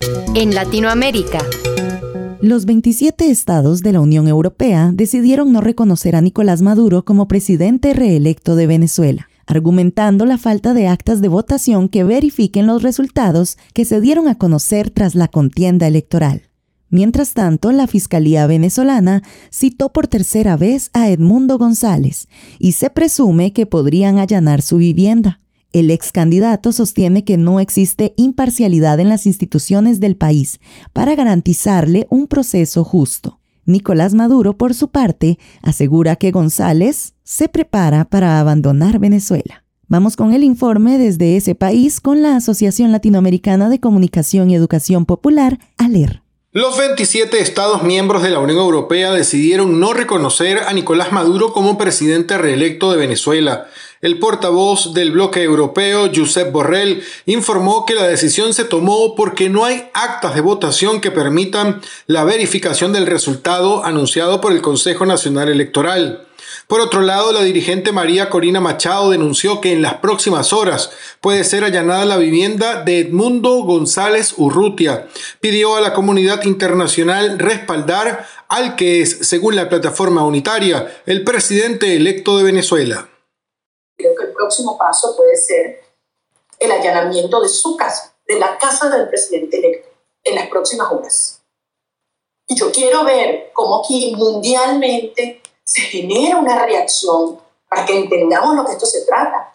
En Latinoamérica. Los 27 estados de la Unión Europea decidieron no reconocer a Nicolás Maduro como presidente reelecto de Venezuela, argumentando la falta de actas de votación que verifiquen los resultados que se dieron a conocer tras la contienda electoral. Mientras tanto, la Fiscalía venezolana citó por tercera vez a Edmundo González y se presume que podrían allanar su vivienda. El ex candidato sostiene que no existe imparcialidad en las instituciones del país para garantizarle un proceso justo. Nicolás Maduro, por su parte, asegura que González se prepara para abandonar Venezuela. Vamos con el informe desde ese país con la Asociación Latinoamericana de Comunicación y Educación Popular, ALER. Los 27 Estados miembros de la Unión Europea decidieron no reconocer a Nicolás Maduro como presidente reelecto de Venezuela. El portavoz del bloque europeo, Josep Borrell, informó que la decisión se tomó porque no hay actas de votación que permitan la verificación del resultado anunciado por el Consejo Nacional Electoral. Por otro lado, la dirigente María Corina Machado denunció que en las próximas horas puede ser allanada la vivienda de Edmundo González Urrutia. Pidió a la comunidad internacional respaldar al que es, según la plataforma unitaria, el presidente electo de Venezuela. Creo que el próximo paso puede ser el allanamiento de su casa, de la casa del presidente electo, en las próximas horas. Y yo quiero ver cómo aquí mundialmente se genera una reacción para que entendamos lo que esto se trata.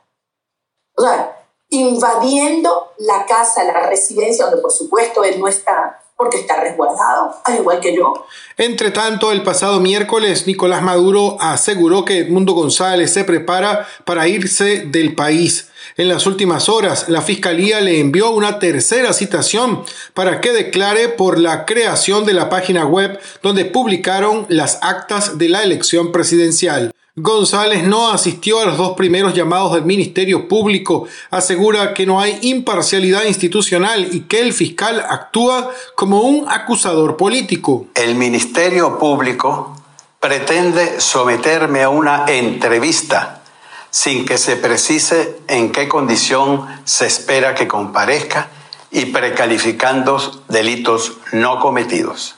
O sea, invadiendo la casa, la residencia, donde por supuesto él no está, porque está resguardado, al igual que yo. Entre tanto, el pasado miércoles, Nicolás Maduro aseguró que Edmundo González se prepara para irse del país. En las últimas horas, la Fiscalía le envió una tercera citación para que declare por la creación de la página web donde publicaron las actas de la elección presidencial. González no asistió a los dos primeros llamados del Ministerio Público, asegura que no hay imparcialidad institucional y que el fiscal actúa como un acusador político. El Ministerio Público pretende someterme a una entrevista sin que se precise en qué condición se espera que comparezca y precalificando delitos no cometidos.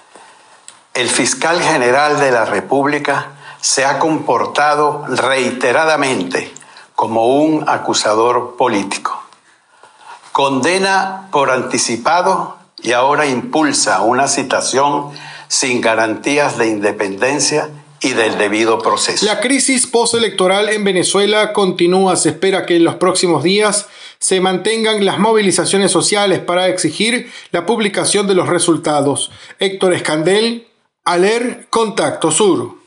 El fiscal general de la República se ha comportado reiteradamente como un acusador político. Condena por anticipado y ahora impulsa una citación sin garantías de independencia y del debido proceso. La crisis postelectoral en Venezuela continúa. Se espera que en los próximos días se mantengan las movilizaciones sociales para exigir la publicación de los resultados. Héctor Escandel, ALER, Contacto Sur.